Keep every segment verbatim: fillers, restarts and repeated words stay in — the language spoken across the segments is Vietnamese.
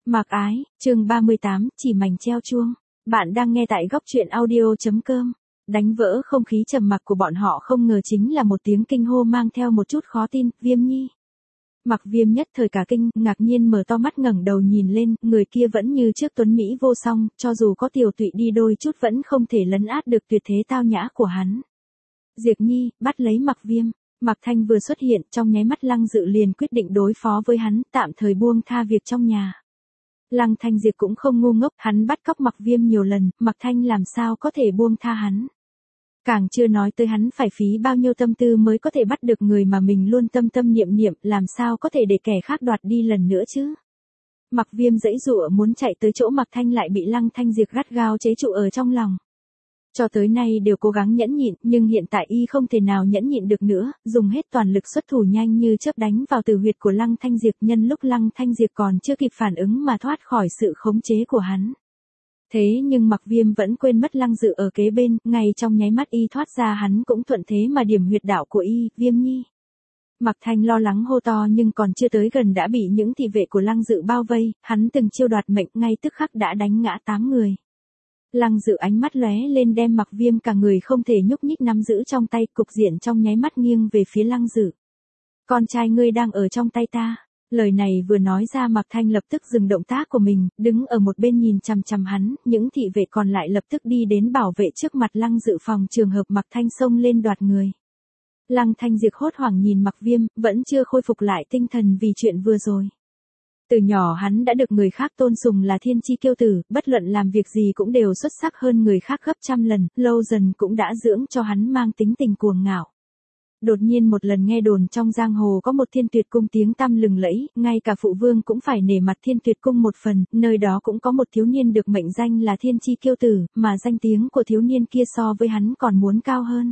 Mạc Ái, chương ba mươi tám, chỉ mảnh treo chuông. Bạn đang nghe tại góc truyện audio chấm com. Đánh vỡ không khí trầm mặc của bọn họ không ngờ chính là một tiếng kinh hô mang theo một chút khó tin, Viêm Nhi. Mặc Viêm nhất thời cả kinh, ngạc nhiên mở to mắt ngẩng đầu nhìn lên, người kia vẫn như trước tuấn Mỹ vô song, cho dù có tiểu tụy đi đôi chút vẫn không thể lấn át được tuyệt thế tao nhã của hắn. Diệp Nhi, bắt lấy Mặc Viêm. Mạc Thanh vừa xuất hiện, trong nháy mắt Lăng Dự liền quyết định đối phó với hắn, tạm thời buông tha việc trong nhà. Lăng Thanh Diệp cũng không ngu ngốc, hắn bắt cóc Mạc Viêm nhiều lần, Mạc Thanh làm sao có thể buông tha hắn. Càng chưa nói tới hắn phải phí bao nhiêu tâm tư mới có thể bắt được người mà mình luôn tâm tâm niệm niệm, làm sao có thể để kẻ khác đoạt đi lần nữa chứ. Mạc Viêm giãy giụa muốn chạy tới chỗ Mạc Thanh lại bị Lăng Thanh Diệp gắt gao chế trụ ở trong lòng. Cho tới nay đều cố gắng nhẫn nhịn, nhưng hiện tại y không thể nào nhẫn nhịn được nữa, dùng hết toàn lực xuất thủ nhanh như chớp đánh vào tử huyệt của Lăng Thanh Diệp, nhân lúc Lăng Thanh Diệp còn chưa kịp phản ứng mà thoát khỏi sự khống chế của hắn. Thế nhưng Mạc Viêm vẫn quên mất Lăng Dự ở kế bên, ngay trong nháy mắt y thoát ra hắn cũng thuận thế mà điểm huyệt đạo của y, Viêm Nhi. Mạc Thanh lo lắng hô to nhưng còn chưa tới gần đã bị những thị vệ của Lăng Dự bao vây, hắn từng chiêu đoạt mệnh ngay tức khắc đã đánh ngã tám người. Lăng Dự ánh mắt lóe lên đem Mạc Viêm cả người không thể nhúc nhích nắm giữ trong tay, cục diện trong nháy mắt nghiêng về phía Lăng Dự. Con trai ngươi đang ở trong tay ta. Lời này vừa nói ra Mạc Thanh lập tức dừng động tác của mình, đứng ở một bên nhìn chằm chằm hắn, những thị vệ còn lại lập tức đi đến bảo vệ trước mặt Lăng Dự phòng trường hợp Mạc Thanh xông lên đoạt người. Lăng Thanh Diệp hốt hoảng nhìn Mạc Viêm, vẫn chưa khôi phục lại tinh thần vì chuyện vừa rồi. Từ nhỏ hắn đã được người khác tôn sùng là thiên chi kiêu tử, bất luận làm việc gì cũng đều xuất sắc hơn người khác gấp trăm lần, lâu dần cũng đã dưỡng cho hắn mang tính tình cuồng ngạo. Đột nhiên một lần nghe đồn trong giang hồ có một Thiên Tuyệt Cung tiếng tăm lừng lẫy, ngay cả phụ vương cũng phải nể mặt Thiên Tuyệt Cung một phần, nơi đó cũng có một thiếu niên được mệnh danh là thiên chi kiêu tử, mà danh tiếng của thiếu niên kia so với hắn còn muốn cao hơn.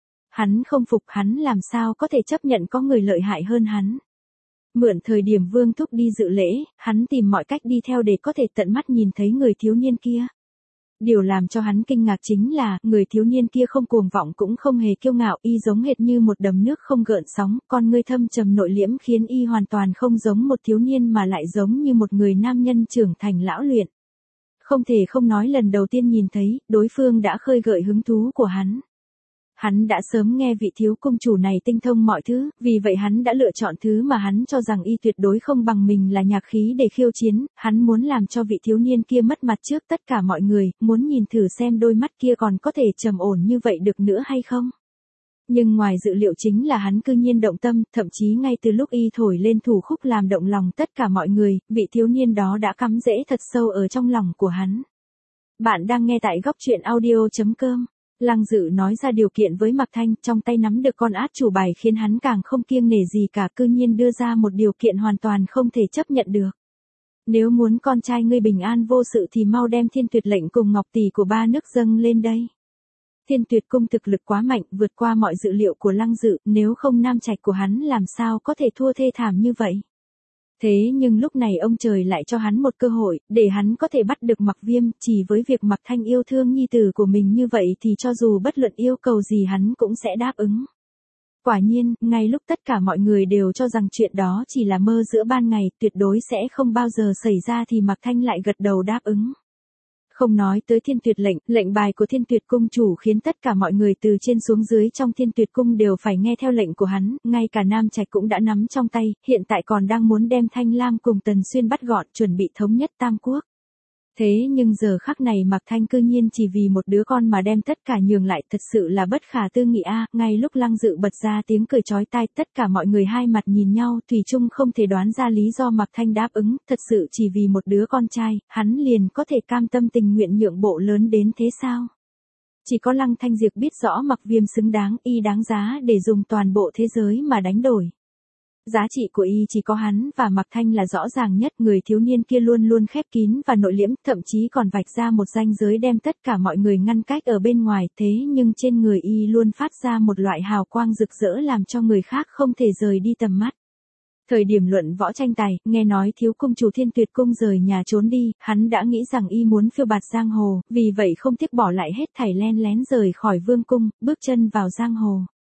Hắn không phục, hắn làm sao có thể chấp nhận có người lợi hại hơn hắn. Mượn thời điểm Vương Thúc đi dự lễ, hắn tìm mọi cách đi theo để có thể tận mắt nhìn thấy người thiếu niên kia. Điều làm cho hắn kinh ngạc chính là, người thiếu niên kia không cuồng vọng cũng không hề kiêu ngạo, y giống hệt như một đầm nước không gợn sóng, con ngươi thâm trầm nội liễm khiến y hoàn toàn không giống một thiếu niên mà lại giống như một người nam nhân trưởng thành lão luyện. Không thể không nói lần đầu tiên nhìn thấy, đối phương đã khơi gợi hứng thú của hắn. Hắn đã sớm nghe vị thiếu cung chủ này tinh thông mọi thứ, vì vậy hắn đã lựa chọn thứ mà hắn cho rằng y tuyệt đối không bằng mình là nhạc khí để khiêu chiến, hắn muốn làm cho vị thiếu niên kia mất mặt trước tất cả mọi người, muốn nhìn thử xem đôi mắt kia còn có thể trầm ổn như vậy được nữa hay không. Nhưng ngoài dự liệu chính là hắn cư nhiên động tâm, thậm chí ngay từ lúc y thổi lên thủ khúc làm động lòng tất cả mọi người, vị thiếu niên đó đã cắm rễ thật sâu ở trong lòng của hắn. Bạn đang nghe tại góc truyện audio chấm com. Lăng Dự nói ra điều kiện với Mạc Thanh, trong tay nắm được con át chủ bài khiến hắn càng không kiêng nể gì cả, cư nhiên đưa ra một điều kiện hoàn toàn không thể chấp nhận được. Nếu muốn con trai ngươi bình an vô sự thì mau đem Thiên Tuyệt lệnh cùng ngọc tỷ của ba nước dâng lên đây. Thiên Tuyệt cung thực lực quá mạnh, vượt qua mọi dự liệu của Lăng Dự, nếu không nam trạch của hắn làm sao có thể thua thê thảm như vậy. Thế nhưng lúc này ông trời lại cho hắn một cơ hội, để hắn có thể bắt được Mạc Viêm, chỉ với việc Mạc Thanh yêu thương nhi tử của mình như vậy thì cho dù bất luận yêu cầu gì hắn cũng sẽ đáp ứng. Quả nhiên, ngay lúc tất cả mọi người đều cho rằng chuyện đó chỉ là mơ giữa ban ngày, tuyệt đối sẽ không bao giờ xảy ra thì Mạc Thanh lại gật đầu đáp ứng. Không nói tới Thiên Tuyệt lệnh, lệnh bài của Thiên Tuyệt cung chủ khiến tất cả mọi người từ trên xuống dưới trong Thiên Tuyệt cung đều phải nghe theo lệnh của hắn, ngay cả Nam Trạch cũng đã nắm trong tay, hiện tại còn đang muốn đem Thanh Lam cùng Tần Xuyên bắt gọn, chuẩn bị thống nhất Tam Quốc. Thế nhưng giờ khắc này Mạc Thanh cư nhiên chỉ vì một đứa con mà đem tất cả nhường lại, thật sự là bất khả tư nghị a. Ngay lúc Lăng Dự bật ra tiếng cười chói tai, tất cả mọi người hai mặt nhìn nhau, thủy chung không thể đoán ra lý do Mạc Thanh đáp ứng, thật sự chỉ vì một đứa con trai, hắn liền có thể cam tâm tình nguyện nhượng bộ lớn đến thế sao? Chỉ có Lăng Thanh Diệp biết rõ Mạc Viêm xứng đáng, y đáng giá để dùng toàn bộ thế giới mà đánh đổi. Giá trị của y chỉ có hắn và Mạc Thanh là rõ ràng nhất, người thiếu niên kia luôn luôn khép kín và nội liễm, thậm chí còn vạch ra một ranh giới đem tất cả mọi người ngăn cách ở bên ngoài, thế nhưng trên người y luôn phát ra một loại hào quang rực rỡ làm cho người khác không thể rời đi tầm mắt. Thời điểm luận võ tranh tài, nghe nói thiếu cung chủ Thiên Tuyệt cung rời nhà trốn đi, hắn đã nghĩ rằng y muốn phiêu bạt giang hồ, vì vậy không tiếc bỏ lại hết thảy len lén rời khỏi vương cung, bước chân vào giang hồ.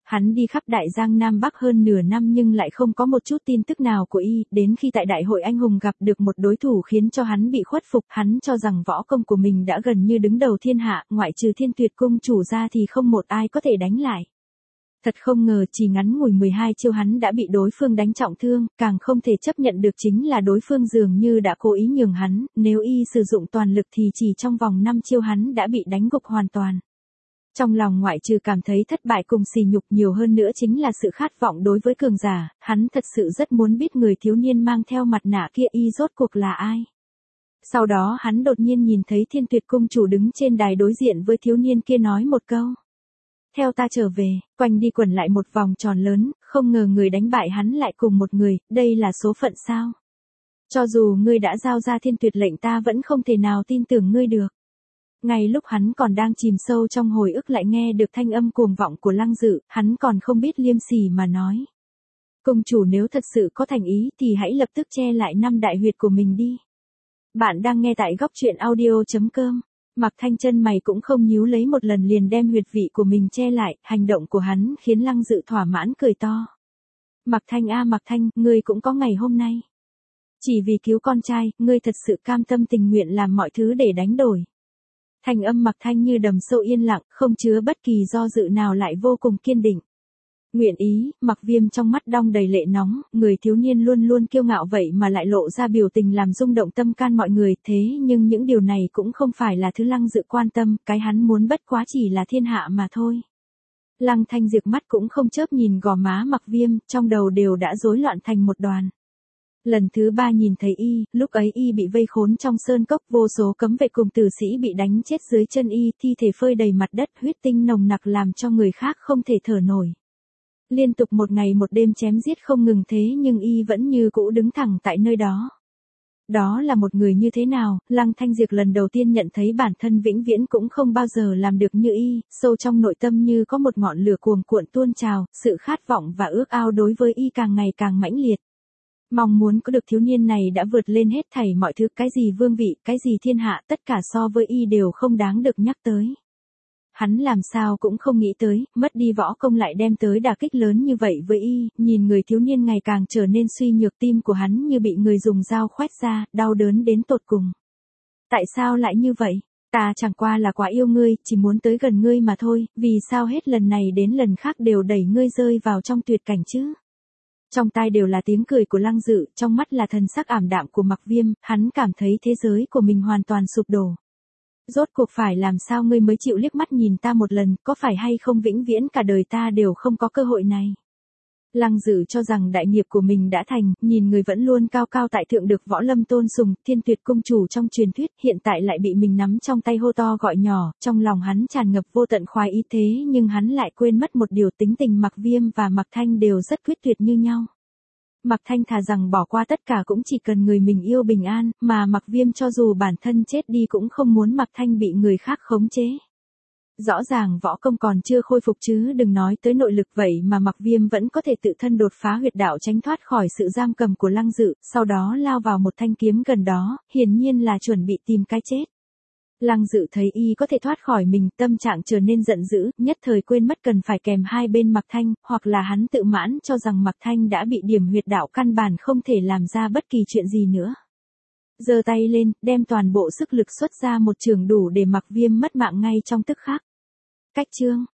Hắn đi khắp Đại Giang Nam Bắc hơn nửa năm nhưng lại không có một chút tin tức nào của y, đến khi tại Đại hội Anh Hùng gặp được một đối thủ khiến cho hắn bị khuất phục, hắn cho rằng võ công của mình đã gần như đứng đầu thiên hạ, ngoại trừ Thiên Tuyệt Cung chủ ra thì không một ai có thể đánh lại. Thật không ngờ chỉ ngắn ngủi mười hai chiêu hắn đã bị đối phương đánh trọng thương, càng không thể chấp nhận được chính là đối phương dường như đã cố ý nhường hắn, nếu y sử dụng toàn lực thì chỉ trong vòng năm chiêu hắn đã bị đánh gục hoàn toàn. Trong lòng ngoại trừ cảm thấy thất bại cùng sỉ nhục nhiều hơn nữa chính là sự khát vọng đối với cường giả, hắn thật sự rất muốn biết người thiếu niên mang theo mặt nạ kia y rốt cuộc là ai. Sau đó hắn đột nhiên nhìn thấy Thiên Tuyệt Cung chủ đứng trên đài đối diện với thiếu niên kia nói một câu. Theo ta trở về, quanh đi quẩn lại một vòng tròn lớn, không ngờ người đánh bại hắn lại cùng một người, đây là số phận sao? Cho dù ngươi đã giao ra thiên tuyệt lệnh ta vẫn không thể nào tin tưởng ngươi được. Ngay lúc hắn còn đang chìm sâu trong hồi ức lại nghe được thanh âm cuồng vọng của Lăng Dự, hắn còn không biết liêm sỉ mà nói. Công chủ nếu thật sự có thành ý thì hãy lập tức che lại năm đại huyệt của mình đi. Bạn đang nghe tại góc truyện audio chấm com. Mạc Thanh chân mày cũng không nhíu lấy một lần liền đem huyệt vị của mình che lại, hành động của hắn khiến Lăng Dự thỏa mãn cười to. Mạc Thanh a Mạc Thanh, ngươi cũng có ngày hôm nay. Chỉ vì cứu con trai, ngươi thật sự cam tâm tình nguyện làm mọi thứ để đánh đổi. Thanh âm Mạc Thanh như đầm sâu yên lặng, không chứa bất kỳ do dự nào lại vô cùng kiên định. Nguyện ý, Mạc Viêm trong mắt đong đầy lệ nóng, người thiếu niên luôn luôn kiêu ngạo vậy mà lại lộ ra biểu tình làm rung động tâm can mọi người, thế nhưng những điều này cũng không phải là thứ Lăng Dự quan tâm, cái hắn muốn bất quá chỉ là thiên hạ mà thôi. Lăng Thanh Diệp mắt cũng không chớp nhìn gò má Mạc Viêm, trong đầu đều đã rối loạn thành một đoàn. Lần thứ ba nhìn thấy y, lúc ấy y bị vây khốn trong sơn cốc, vô số cấm vệ cùng tử sĩ bị đánh chết dưới chân y, thi thể phơi đầy mặt đất, huyết tinh nồng nặc làm cho người khác không thể thở nổi. Liên tục một ngày một đêm chém giết không ngừng thế nhưng y vẫn như cũ đứng thẳng tại nơi đó. Đó là một người như thế nào, Lăng Thanh Diệp lần đầu tiên nhận thấy bản thân vĩnh viễn cũng không bao giờ làm được như y, sâu trong nội tâm như có một ngọn lửa cuồng cuộn tuôn trào, sự khát vọng và ước ao đối với y càng ngày càng mãnh liệt. Mong muốn có được thiếu niên này đã vượt lên hết thảy mọi thứ, cái gì vương vị, cái gì thiên hạ, tất cả so với y đều không đáng được nhắc tới. Hắn làm sao cũng không nghĩ tới, mất đi võ công lại đem tới đả kích lớn như vậy với y, nhìn người thiếu niên ngày càng trở nên suy nhược, tim của hắn như bị người dùng dao khoét ra, đau đớn đến tột cùng. Tại sao lại như vậy? Ta chẳng qua là quá yêu ngươi, chỉ muốn tới gần ngươi mà thôi, vì sao hết lần này đến lần khác đều đẩy ngươi rơi vào trong tuyệt cảnh chứ? Trong tai đều là tiếng cười của Lăng Dự, trong mắt là thần sắc ảm đạm của Mạc Viêm, hắn cảm thấy thế giới của mình hoàn toàn sụp đổ. Rốt cuộc phải làm sao ngươi mới chịu liếc mắt nhìn ta một lần, có phải hay không vĩnh viễn cả đời ta đều không có cơ hội này. Lăng Dự cho rằng đại nghiệp của mình đã thành, nhìn người vẫn luôn cao cao tại thượng được võ lâm tôn sùng, Thiên Tuyệt Cung chủ trong truyền thuyết, hiện tại lại bị mình nắm trong tay hô to gọi nhỏ, trong lòng hắn tràn ngập vô tận khoái ý, thế nhưng hắn lại quên mất một điều, tính tình Mạc Viêm và Mạc Thanh đều rất quyết tuyệt như nhau. Mạc Thanh thà rằng bỏ qua tất cả cũng chỉ cần người mình yêu bình an, mà Mạc Viêm cho dù bản thân chết đi cũng không muốn Mạc Thanh bị người khác khống chế. Rõ ràng võ công còn chưa khôi phục chứ đừng nói tới nội lực, vậy mà Mạc Viêm vẫn có thể tự thân đột phá huyệt đạo tránh thoát khỏi sự giam cầm của Lăng Dự, sau đó lao vào một thanh kiếm gần đó, hiển nhiên là chuẩn bị tìm cái chết. Lăng Dự thấy y có thể thoát khỏi mình, tâm trạng trở nên giận dữ, nhất thời quên mất cần phải kèm hai bên Mạc Thanh, hoặc là hắn tự mãn cho rằng Mạc Thanh đã bị điểm huyệt đạo căn bản không thể làm ra bất kỳ chuyện gì nữa. Giơ tay lên, đem toàn bộ sức lực xuất ra một trường đủ để Mạc Viêm mất mạng ngay trong tức khắc. Cách chương